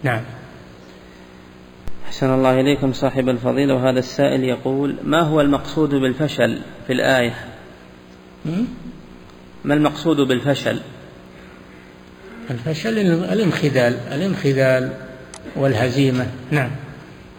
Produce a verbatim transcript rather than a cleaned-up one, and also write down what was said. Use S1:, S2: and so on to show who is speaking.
S1: نعم.
S2: أحسن الله إليكم صاحب الفضيلة. وهذا السائل يقول: ما هو المقصود بالفشل في الآية؟ ما المقصود بالفشل؟
S1: الفشل الانخذال الانخذال والهزيمة. نعم.